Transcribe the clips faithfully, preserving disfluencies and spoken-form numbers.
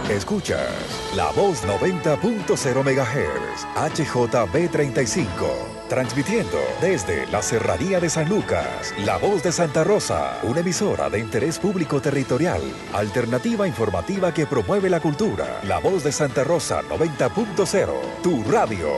Escuchas La Voz noventa punto cero megahertz, H J B treinta y cinco, transmitiendo desde la Serranía de San Lucas, La Voz de Santa Rosa, una emisora de interés público territorial, alternativa informativa que promueve la cultura. La Voz de Santa Rosa noventa punto cero, tu radio.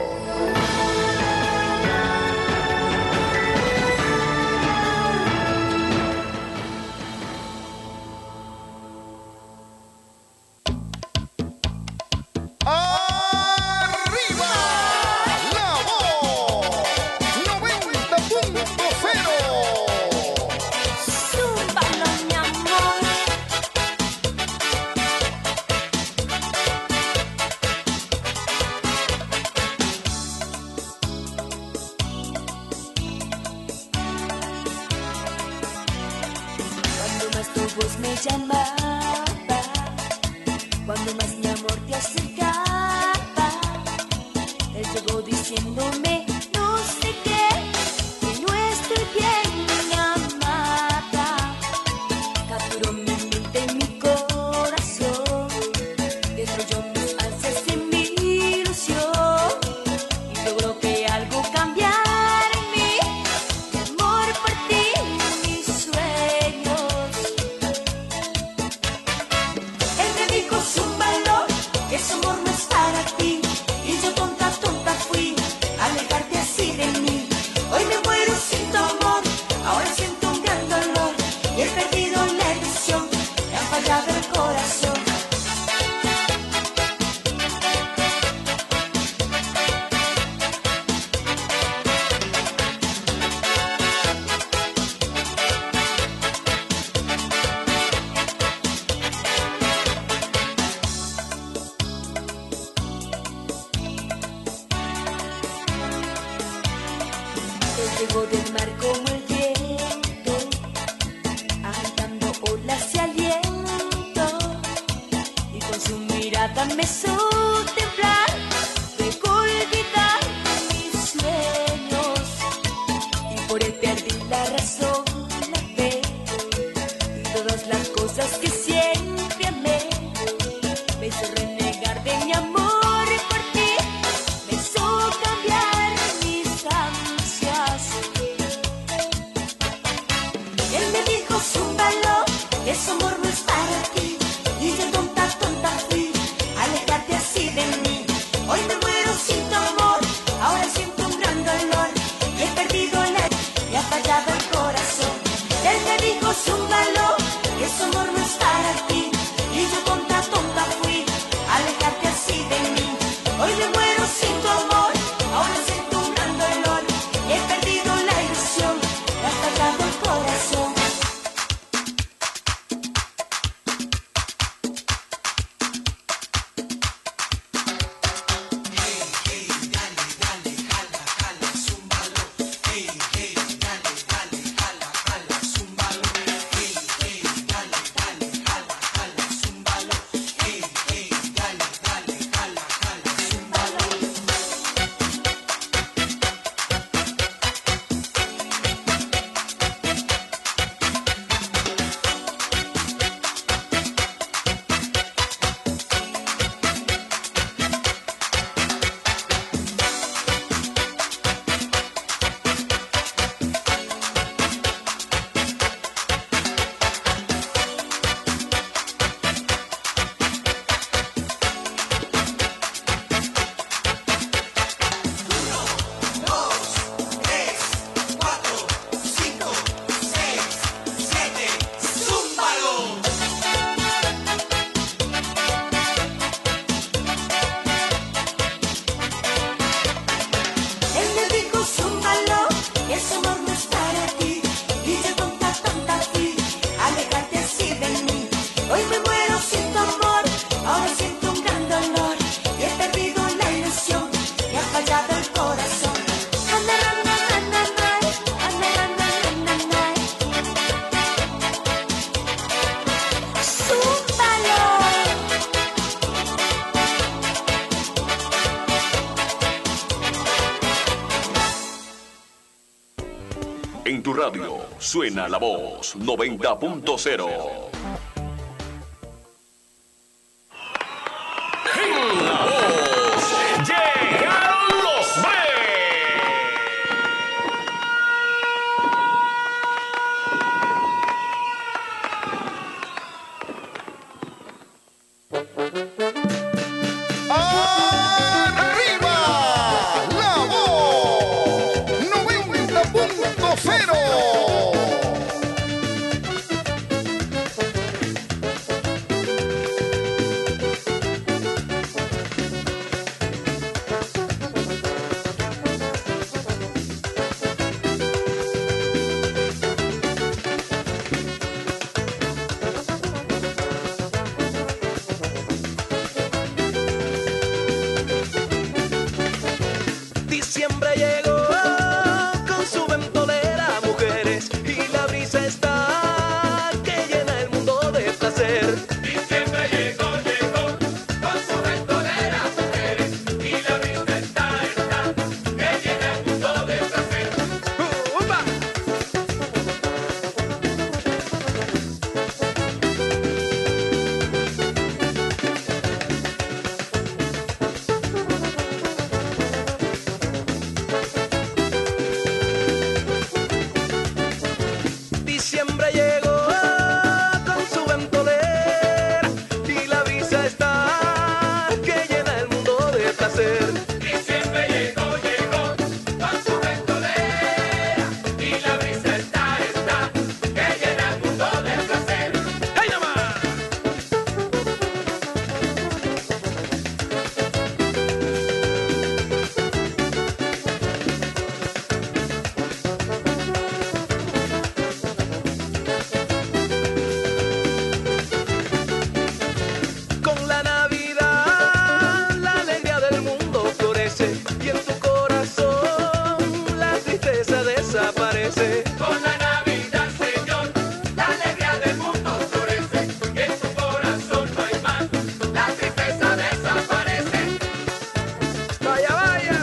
En tu radio suena La Voz noventa punto cero. placer. Diciembre llegó, llegó, con su ventolera, mujeres, y la brisa está, está, que llena el mundo de placer. Uh, ¡Upa! Diciembre llegó con su ventolera y la brisa está que llena el mundo de placer. Diciembre llegó, llegó, con su ventolera, y la brisa está, está, que llena el mundo de placer. ¡Ay, nomás! Con la Navidad, la alegría del mundo florece y en tu corazón la tristeza desaparece. Con la Navidad, Señor, la alegría del mundo florece, y en tu corazón no hay más, la tristeza desaparece. ¡Vaya, vaya!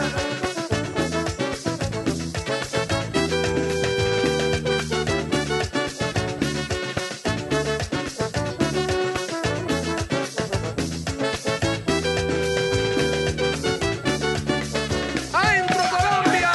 ¡Adentro, Colombia!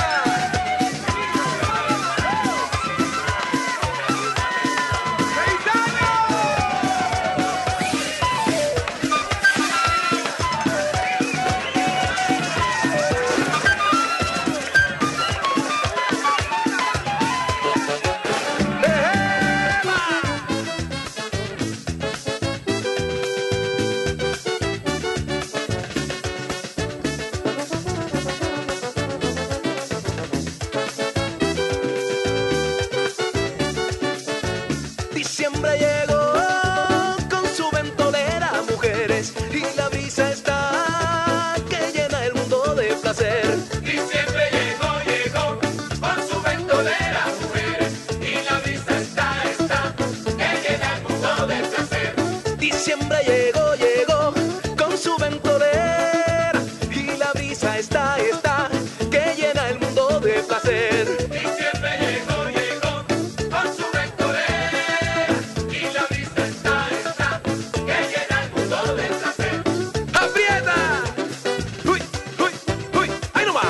Diciembre llegó con su ventolera, mujeres, y la brisa está que llena el mundo de placer. Diciembre llegó, llegó, con su ventolera, mujeres, y la brisa está, está, que llena el mundo de placer. Diciembre llegó, llegó con su ventolera y la brisa está, está que llena el mundo de placer. Diciembre llegó, llegó, con su ventolera, y la brisa está, está, que llena el mundo de placer. ¡Aprieta! ¡Uy, uy, uy! ¡Ahí nomás!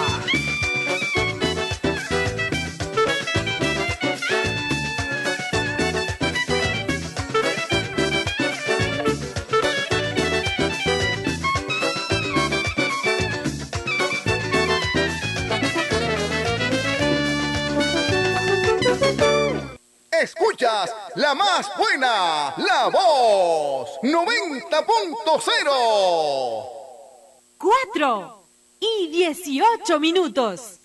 Escuchas la más buena, La Voz noventa punto cero. Cuatro y dieciocho minutos.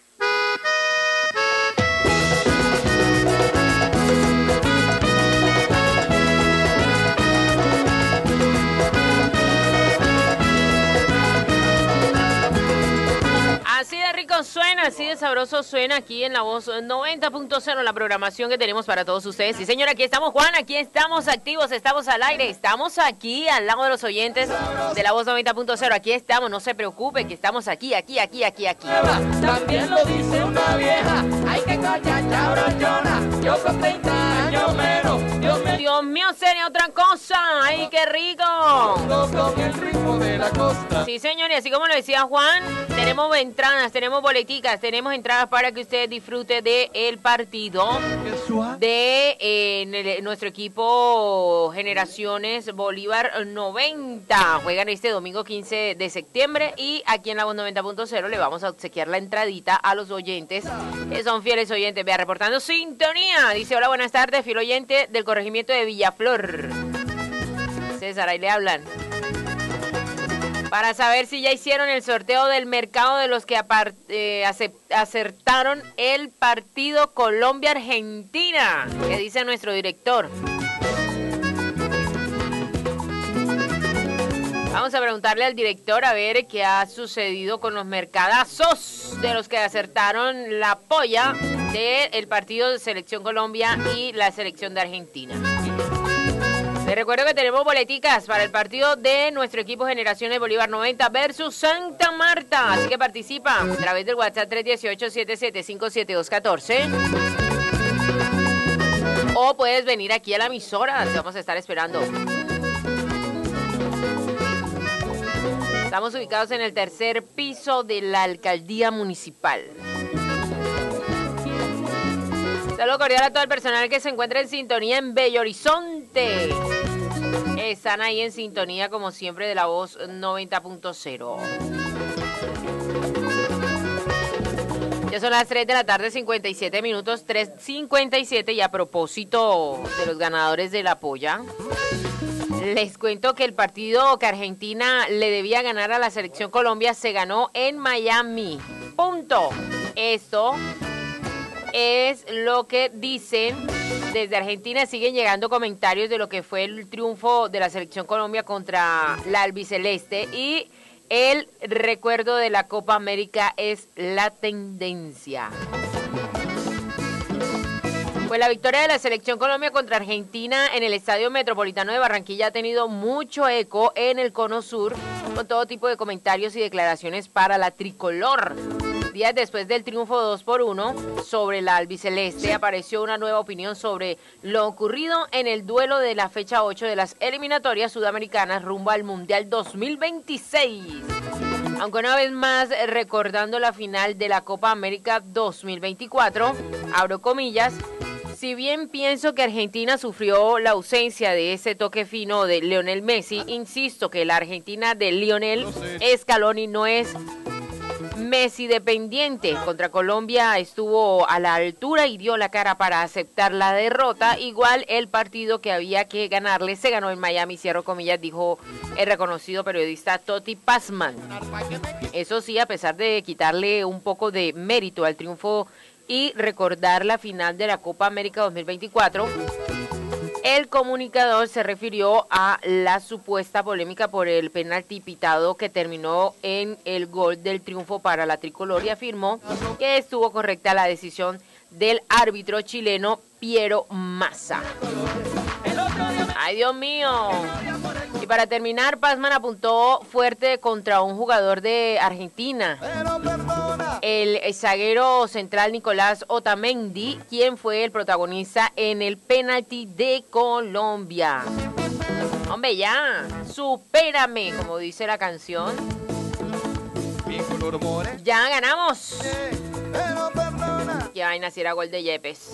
Así de rico suena, así de sabroso suena aquí en La Voz noventa punto cero, la programación que tenemos para todos ustedes. Sí, señora, aquí estamos, Juan, aquí estamos activos, estamos al aire, estamos aquí al lado de los oyentes de La Voz noventa punto cero. Aquí estamos, no se preocupe, que estamos aquí, aquí, aquí, aquí, aquí. También lo dice una vieja, hay que callar cabrollona, yo con treinta años menos, Dios me Dios mío, sería otra cosa. ¡Ay, qué rico! con el ritmo de la costa. Sí, señor, y así como lo decía Juan, tenemos entradas, tenemos boleticas, tenemos entradas para que usted disfrute de el partido de eh, en nuestro equipo Generaciones Bolívar noventa. Juegan este domingo quince de septiembre y aquí en La Voz noventa punto cero le vamos a obsequiar la entradita a los oyentes que son fieles oyentes. Vea, reportando sintonía. Dice, hola, buenas tardes, fiel oyente del corregimiento de Villaflor. César, ahí le hablan. Para saber si ya hicieron el sorteo del mercado de los que apart, eh, acertaron el partido Colombia-Argentina, que dice nuestro director. Vamos a preguntarle al director a ver qué ha sucedido con los mercadazos de los que acertaron la polla del partido de Selección Colombia y la Selección de Argentina. Les recuerdo que tenemos boleticas para el partido de nuestro equipo Generaciones Bolívar noventa versus Santa Marta. Así que participa a través del WhatsApp tres uno ocho, siete siete cinco, siete dos uno cuatro. O puedes venir aquí a la emisora, te vamos a estar esperando. Estamos ubicados en el tercer piso de la Alcaldía Municipal. Saludo cordial a todo el personal que se encuentra en sintonía en Bello Horizonte. Están ahí en sintonía, como siempre, de la voz noventa punto cero. Ya son las tres de la tarde, cincuenta y siete minutos, tres cincuenta y siete. Y a propósito de los ganadores de la polla, les cuento que el partido que Argentina le debía ganar a la Selección Colombia se ganó en Miami. Punto. Esto es lo que dicen desde Argentina. Siguen llegando comentarios de lo que fue el triunfo de la Selección Colombia contra la albiceleste, y el recuerdo de la Copa América es la tendencia. Pues la victoria de la Selección Colombia contra Argentina en el Estadio Metropolitano de Barranquilla ha tenido mucho eco en el Cono Sur, con todo tipo de comentarios y declaraciones para la tricolor. Días después del triunfo dos por uno sobre la albiceleste, apareció una nueva opinión sobre lo ocurrido en el duelo de la fecha ocho de las eliminatorias sudamericanas rumbo al Mundial dos mil veintiséis. Aunque una vez más recordando la final de la Copa América dos mil veinticuatro, abro comillas, si bien pienso que Argentina sufrió la ausencia de ese toque fino de Lionel Messi, insisto que la Argentina de Lionel Scaloni no es Messi dependiente. Contra Colombia estuvo a la altura y dio la cara para aceptar la derrota. Igual el partido que había que ganarle se ganó en Miami, cierro comillas, dijo el reconocido periodista Totti Pazman. Eso sí, a pesar de quitarle un poco de mérito al triunfo y recordar la final de la Copa América dos mil veinticuatro, el comunicador se refirió a la supuesta polémica por el penalti pitado que terminó en el gol del triunfo para la tricolor, y afirmó que estuvo correcta la decisión del árbitro chileno Piero Massa. ¡Ay, Dios mío! Y para terminar, Pazman apuntó fuerte contra un jugador de Argentina, el zaguero central Nicolás Otamendi, quien fue el protagonista en el penalti de Colombia. Hombre, ya, supérame, como dice la canción. Ya ganamos. Que vaina si era gol de Yepes.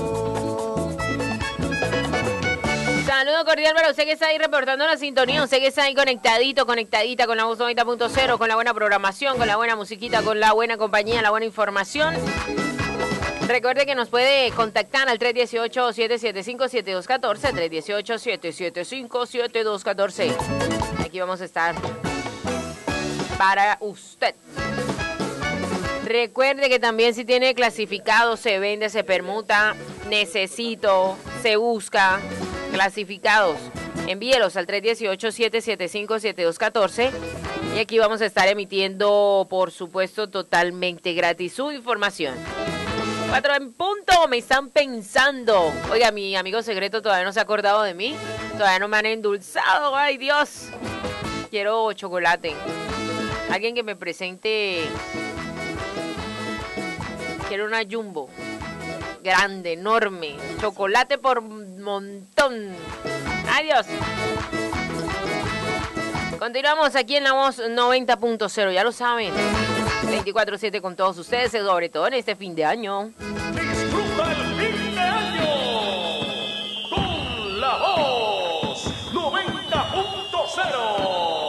Saludo cordial para usted que está ahí reportando la sintonía, usted que está ahí conectadito, conectadita con la voz noventa punto cero, con la buena programación, con la buena musiquita, con la buena compañía, la buena información. Recuerde que nos puede contactar al tres uno ocho, siete siete cinco, siete dos uno cuatro, tres uno ocho, siete siete cinco, siete dos uno cuatro. Aquí vamos a estar para usted. Recuerde que también si tiene clasificado, se vende, se permuta, necesito, se busca clasificados, envíelos al tres uno ocho, siete siete cinco, siete dos uno cuatro, y aquí vamos a estar emitiendo, por supuesto, totalmente gratis su información. Cuatro en punto, me están pensando. Oiga, mi amigo secreto todavía no se ha acordado de mí, todavía no me han endulzado, ay Dios. Quiero chocolate, alguien que me presente. Quiero una jumbo grande, enorme, chocolate por montón. Adiós. Continuamos aquí en la voz noventa punto cero, ya lo saben, veinticuatro siete con todos ustedes, sobre todo en este fin de año. Disfruta el fin de año con la voz noventa punto cero.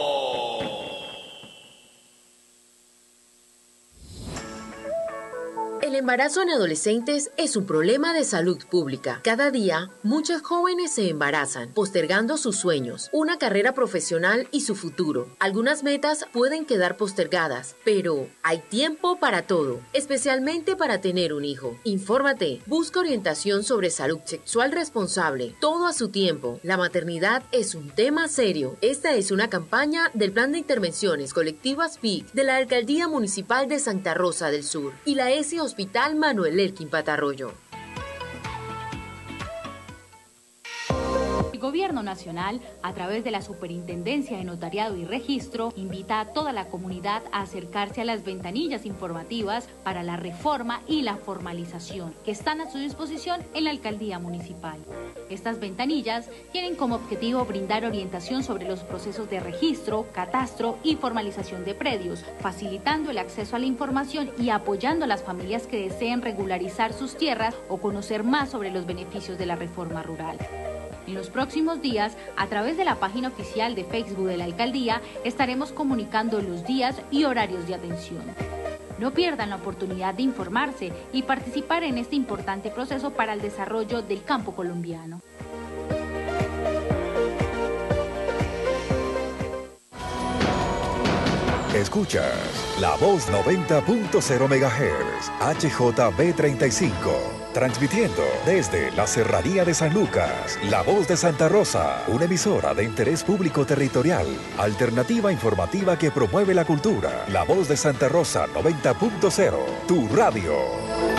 El embarazo en adolescentes es un problema de salud pública. Cada día, muchos jóvenes se embarazan, postergando sus sueños, una carrera profesional y su futuro. Algunas metas pueden quedar postergadas, pero hay tiempo para todo, especialmente para tener un hijo. Infórmate, busca orientación sobre salud sexual responsable, todo a su tiempo. La maternidad es un tema serio. Esta es una campaña del Plan de Intervenciones Colectivas P I C de la Alcaldía Municipal de Santa Rosa del Sur y la E S I Hospital Manuel Elkin Patarroyo. El Gobierno Nacional, a través de la Superintendencia de Notariado y Registro, invita a toda la comunidad a acercarse a las ventanillas informativas para la reforma y la formalización, que están a su disposición en la Alcaldía Municipal. Estas ventanillas tienen como objetivo brindar orientación sobre los procesos de registro, catastro y formalización de predios, facilitando el acceso a la información y apoyando a las familias que deseen regularizar sus tierras o conocer más sobre los beneficios de la reforma rural. En los próximos días, a través de la página oficial de Facebook de la Alcaldía, estaremos comunicando los días y horarios de atención. No pierdan la oportunidad de informarse y participar en este importante proceso para el desarrollo del campo colombiano. Escuchas La Voz noventa punto cero megahertz, H J B treinta y cinco, transmitiendo desde la Serranía de San Lucas, La Voz de Santa Rosa, una emisora de interés público territorial, alternativa informativa que promueve la cultura. La Voz de Santa Rosa noventa punto cero, tu radio.